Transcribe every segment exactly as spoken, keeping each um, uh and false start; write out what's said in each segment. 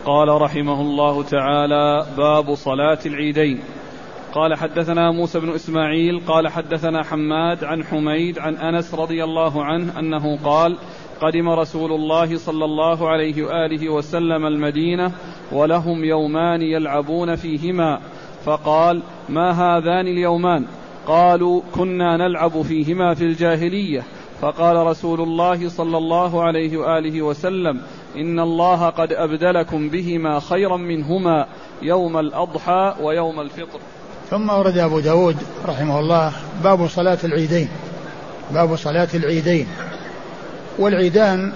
قال رحمه الله تعالى: باب صلاة العيدين. قال حدثنا موسى بن إسماعيل قال حدثنا حماد عن حميد عن أنس رضي الله عنه أنه قال: قدم رسول الله صلى الله عليه وآله وسلم المدينة ولهم يومان يلعبون فيهما، فقال: ما هذان اليومان؟ قالوا: كنا نلعب فيهما في الجاهلية. فقال رسول الله صلى الله عليه وآله وسلم: إن الله قد أبدلكم بهما خيرا منهما يوم الأضحى ويوم الفطر. ثم ورد أبو داود رحمه الله باب صلاة العيدين. باب صلاة العيدين. والعيدان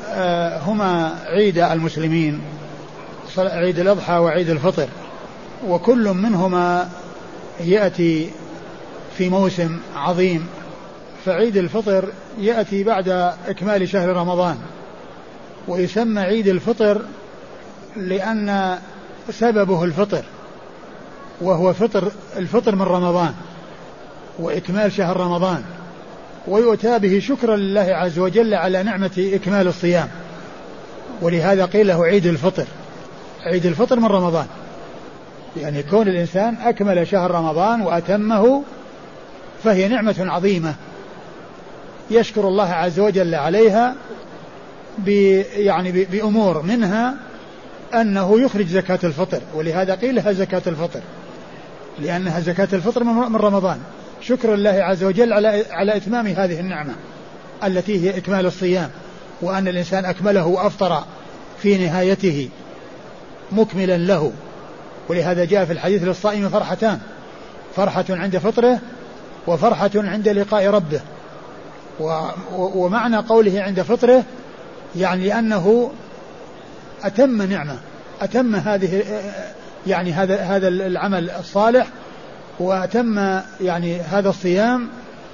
هما عيد المسلمين، عيد الأضحى وعيد الفطر، وكل منهما يأتي في موسم عظيم. فعيد الفطر يأتي بعد إكمال شهر رمضان، ويسمى عيد الفطر لأن سببه الفطر، وهو فطر الفطر من رمضان وإكمال شهر رمضان، ويؤتى به شكرا لله عز وجل على نعمة إكمال الصيام، ولهذا قيل له عيد الفطر. عيد الفطر من رمضان، يعني كون الإنسان أكمل شهر رمضان وأتمه فهي نعمة عظيمة يشكر الله عز وجل عليها يعني بأمور، منها أنه يخرج زكاة الفطر، ولهذا قيل لها زكاة الفطر لأنها زكاة الفطر من رمضان، شكر الله عز وجل على على إتمام هذه النعمة التي هي إكمال الصيام، وأن الإنسان أكمله وأفطر في نهايته مكملا له. ولهذا جاء في الحديث: للصائم فرحتان، فرحة عند فطره وفرحة عند لقاء ربه. ومعنى قوله عند فطره يعني أنه أتم نعمة، أتم هذه يعني هذا هذا العمل الصالح، وأتم يعني هذا الصيام،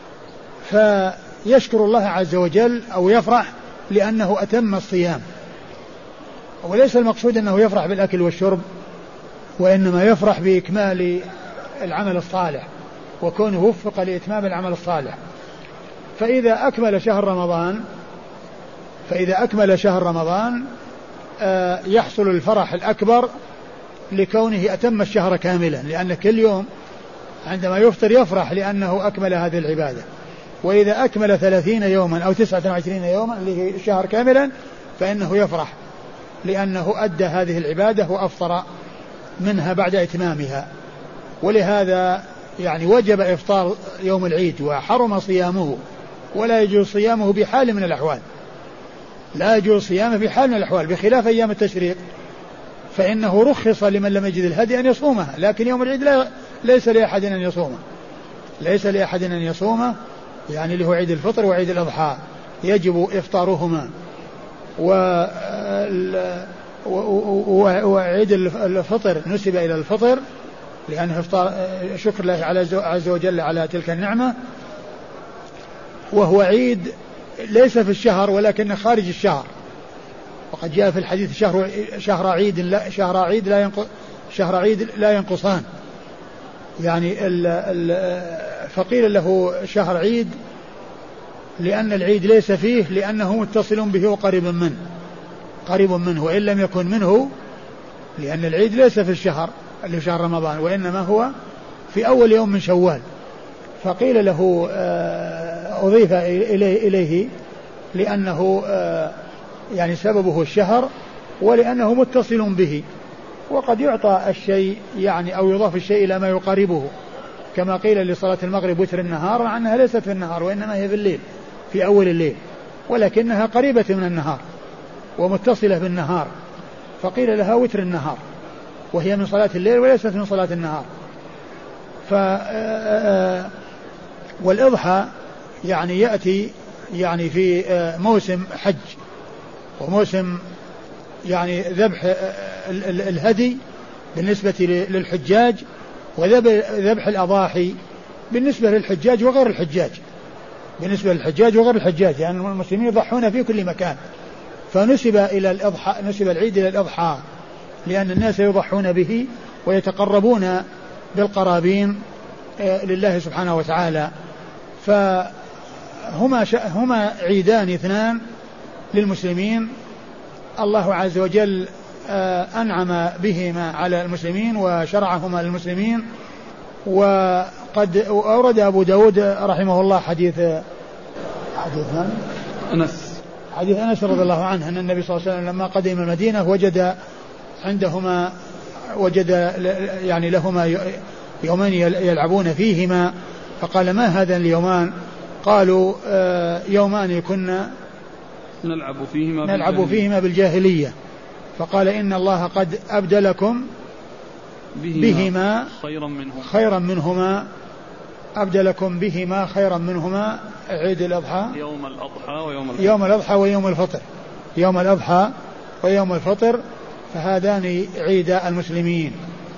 فيشكر الله عز وجل أو يفرح لأنه أتم الصيام. وليس المقصود أنه يفرح بالأكل والشرب، وإنما يفرح بإكمال العمل الصالح وكونه وفق لإتمام العمل الصالح. فإذا أكمل شهر رمضان فإذا أكمل شهر رمضان آه يحصل الفرح الأكبر لكونه أتم الشهر كاملا، لأن كل يوم عندما يفطر يفرح لأنه أكمل هذه العبادة. وإذا أكمل ثلاثين يوما أو تسعة وعشرين يوما اللي هي الشهر كاملا فإنه يفرح لأنه أدى هذه العبادة وأفطر منها بعد إتمامها. ولهذا يعني وجب إفطار يوم العيد وحرم صيامه، ولا يجوز صيامه بحال من الأحوال، لا يجوز صيامه بحال من الأحوال، بخلاف أيام التشريق فإنه رخص لمن لم يجد الهدي أن يصومها، لكن يوم العيد لا ليس لأحد أن يصومه، ليس لأحد أن يصومه، يعني له عيد الفطر وعيد الأضحى يجب إفطارهما. وعيد الفطر نسب إلى الفطر لأنه شكر الله عز وجل على تلك النعمة، وهو عيد ليس في الشهر ولكن خارج الشهر. وقد جاء في الحديث: شهر شهر عيد لا شهر عيد لا ينقص شهر عيد لا ينقصان، يعني ال ال فقيل له شهر عيد لأن العيد ليس فيه، لأنه متصل به وقريب منه قريب منه وإن لم يكن منه، لأن العيد ليس في الشهر اللي شهر رمضان، وإنما هو في أول يوم من شوال. فقيل له أضيف إليه, إليه لأنه يعني سببه الشهر ولأنه متصل به. وقد يعطى الشيء يعني أو يضاف الشيء إلى ما يقاربه، كما قيل لصلاة المغرب وتر النهار، مع أنها ليست في النهار وإنما هي في الليل في أول الليل، ولكنها قريبة من النهار ومتصلة بالنهار، فقيل لها وتر النهار، وهي من صلاة الليل وليست من صلاة النهار. ف والإضحى يعني يأتي يعني في موسم حج وموسم يعني ذبح الهدي بالنسبة للحجاج، وذبح الأضاحي بالنسبة للحجاج وغير الحجاج، بالنسبة للحجاج وغير الحجاج، يعني المسلمين يضحون في كل مكان. فنسب إلى الأضحى، نسب العيد إلى الأضحى لأن الناس يضحون به ويتقربون بالقرابين لله سبحانه وتعالى. فهما هما عيدان اثنان للمسلمين، الله عز وجل أنعم بهما على المسلمين وشرعهما للمسلمين. وقد أورد أبو داود رحمه الله حديث حديث أنس حديث أنس رضي الله عنه أن النبي صلى الله عليه وسلم لما قدم المدينة وجد عندهما وجد يعني لهما يومين يلعبون فيهما، فقال ما هذا اليومان؟ قالوا يومان كنا نلعب فيهما نلعب بالجاهلية. فيهما بالجاهلية. فقال إن الله قد أبدلكم بهما, بهما خيرا منهما خيرا منهما أبدلكم بهما خيرا منهما عيد الأضحى يوم الأضحى ويوم الفطر يوم الأضحى ويوم الفطر يوم الأضحى ويوم الفطر فهذان عيدا المسلمين.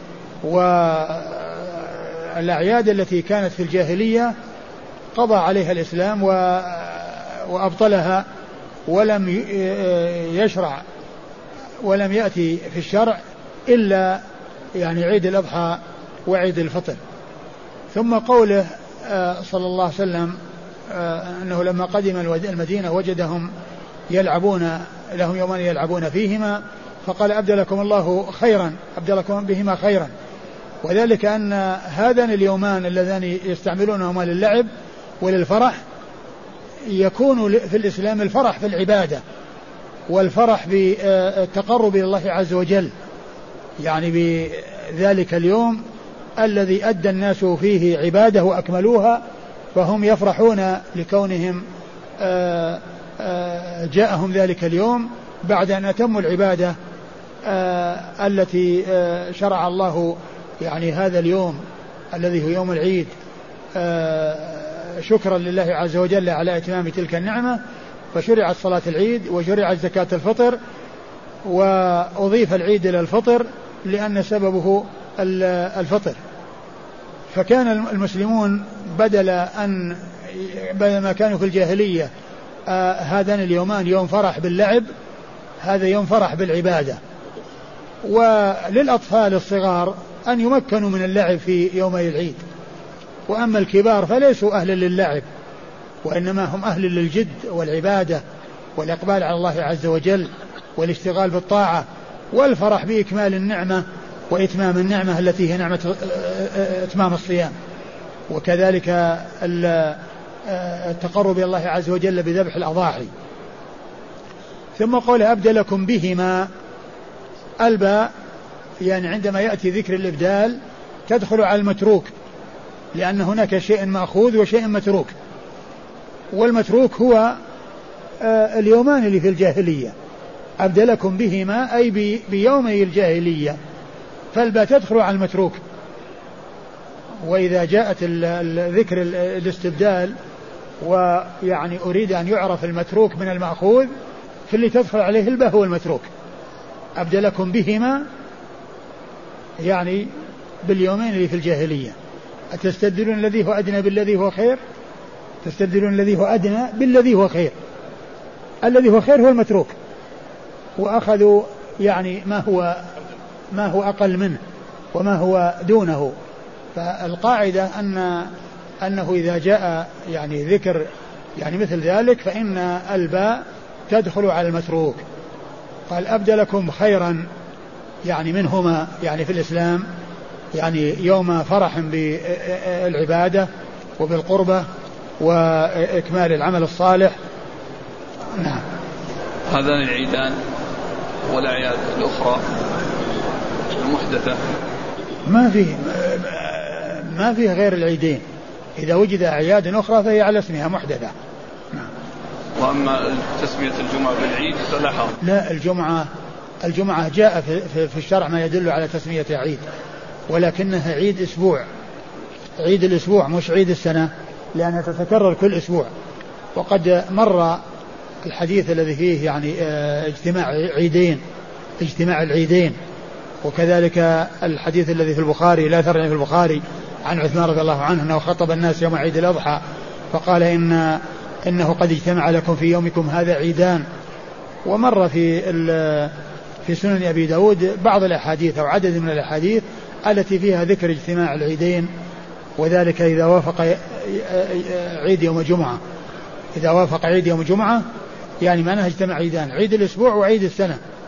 والأعياد التي كانت في الجاهلية قضى عليها الإسلام وأبطلها ولم يشرع ولم يأتي في الشرع إلا يعني عيد الأضحى وعيد الفطر. ثم قوله صلى الله عليه وسلم أنه لما قدم المدينة وجدهم يلعبون لهم يومان يلعبون فيهما، فقال أبدلكم الله خيرا أبدلكم بهما خيرا، وذلك أن هذان اليومان اللذان يستعملونهما للعب وللفرح يكون في الإسلام الفرح في العبادة والفرح بالتقرب إلى الله عز وجل، يعني بذلك اليوم الذي أدى الناس فيه عبادة وأكملوها، فهم يفرحون لكونهم جاءهم ذلك اليوم بعد أن أتموا العبادة التي شرع الله يعني هذا اليوم الذي هو يوم العيد شكرا لله عز وجل على إتمام تلك النعمة، فشرعت صلاة العيد وشرعت زكاة الفطر وأضيف العيد إلى الفطر لأن سببه الفطر. فكان المسلمون بدل أن بدل ما كانوا في الجاهلية هذان اليومان يوم فرح باللعب، هذا يوم فرح بالعبادة. وللأطفال الصغار أن يمكنوا من اللعب في يومي العيد، وأما الكبار فليسوا أهلا للعب وإنما هم أهل للجد والعبادة والإقبال على الله عز وجل والاشتغال بالطاعة والفرح بإكمال النعمة وإتمام النعمة التي هي نعمة إتمام الصيام، وكذلك التقرب إلى الله عز وجل بذبح الأضاحي. ثم قال أبدلكم بهما، الباء يعني عندما يأتي ذكر الإبدال تدخل على المتروك، لأن هناك شيء مأخوذ وشيء متروك، والمتروك هو اليومان اللي في الجاهلية. أبدلكم بهما أي بيومي الجاهلية، فالباء تدخل على المتروك. وإذا جاءت ذكر الاستبدال ويعني أريد أن يعرف المتروك من المأخوذ، فاللي تدخل عليه الباء هو المتروك. أبدلكم بهما يعني باليومين اللي في الجاهلية. أتستبدلون الذي هو أدنى بالذي هو خير؟ تستبدلون الذي هو أدنى بالذي هو خير. الذي هو خير هو المتروك، وأخذوا يعني ما هو ما هو أقل منه وما هو دونه. فالقاعدة أن أنه إذا جاء يعني ذكر يعني مثل ذلك فإن الباء تدخل على المتروك. قال أبدلكم خيرا يعني منهما يعني في الإسلام يعني يوم فرح بالعبادة وبالقربة وإكمال العمل الصالح. نعم. هذان العيدان والأعياد الأخرى المحدثة ما فيه ما فيه غير العيدين، إذا وجد أعياد أخرى فهي على اسمها محدثة. نعم. وأما تسمية الجمعة بالعيد فلا حرج. لا، الجمعة الجمعة جاء في, في الشرع ما يدل على تسمية عيد، ولكنها عيد أسبوع، عيد الأسبوع مش عيد السنة، لأنها تتكرر كل أسبوع. وقد مر الحديث الذي فيه يعني اجتماع عيدين اجتماع العيدين، وكذلك الحديث الذي في البخاري لا ثرني في البخاري عن عثمان رضي الله عنه أنه خطب الناس يوم عيد الأضحى فقال إن إنه قد اجتمع لكم في يومكم هذا عيدان. ومر في في سنن أبي داود بعض الأحاديث أو عدد من الأحاديث التي فيها ذكر اجتماع العيدين، وذلك إذا وافق عيد يوم جمعة، إذا وافق عيد يوم جمعة يعني معناها اجتمع عيدان، عيد الأسبوع وعيد السنة.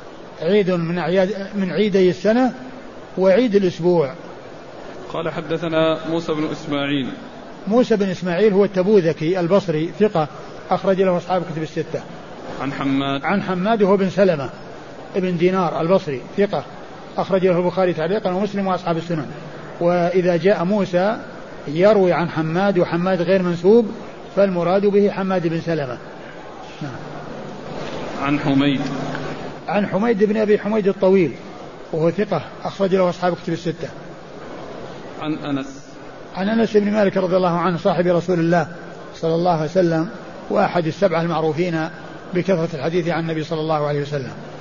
عيد من أعياد من عيدي السنة وعيد الأسبوع. قال حدثنا موسى بن إسماعيل. موسى بن إسماعيل هو التبوذكي البصري ثقة أخرج له أصحاب كتب الستة. عن حماد. عن حماد هو بن سلمة ابن دينار البصري ثقة أخرج له البخاري تعليقا ومسلم وأصحاب السنن. وإذا جاء موسى يروي عن حماد وحماد غير منسوب فالمراد به حماد بن سلمة. نعم. عن حميد. عن حميد بن أبي حميد الطويل وهو ثقة أخرج له أصحاب كتب الستة. عن أنس. عن أنس بن مالك رضي الله عنه صاحب رسول الله صلى الله عليه وسلم وأحد السبعة المعروفين بكثرة الحديث عن النبي صلى الله عليه وسلم.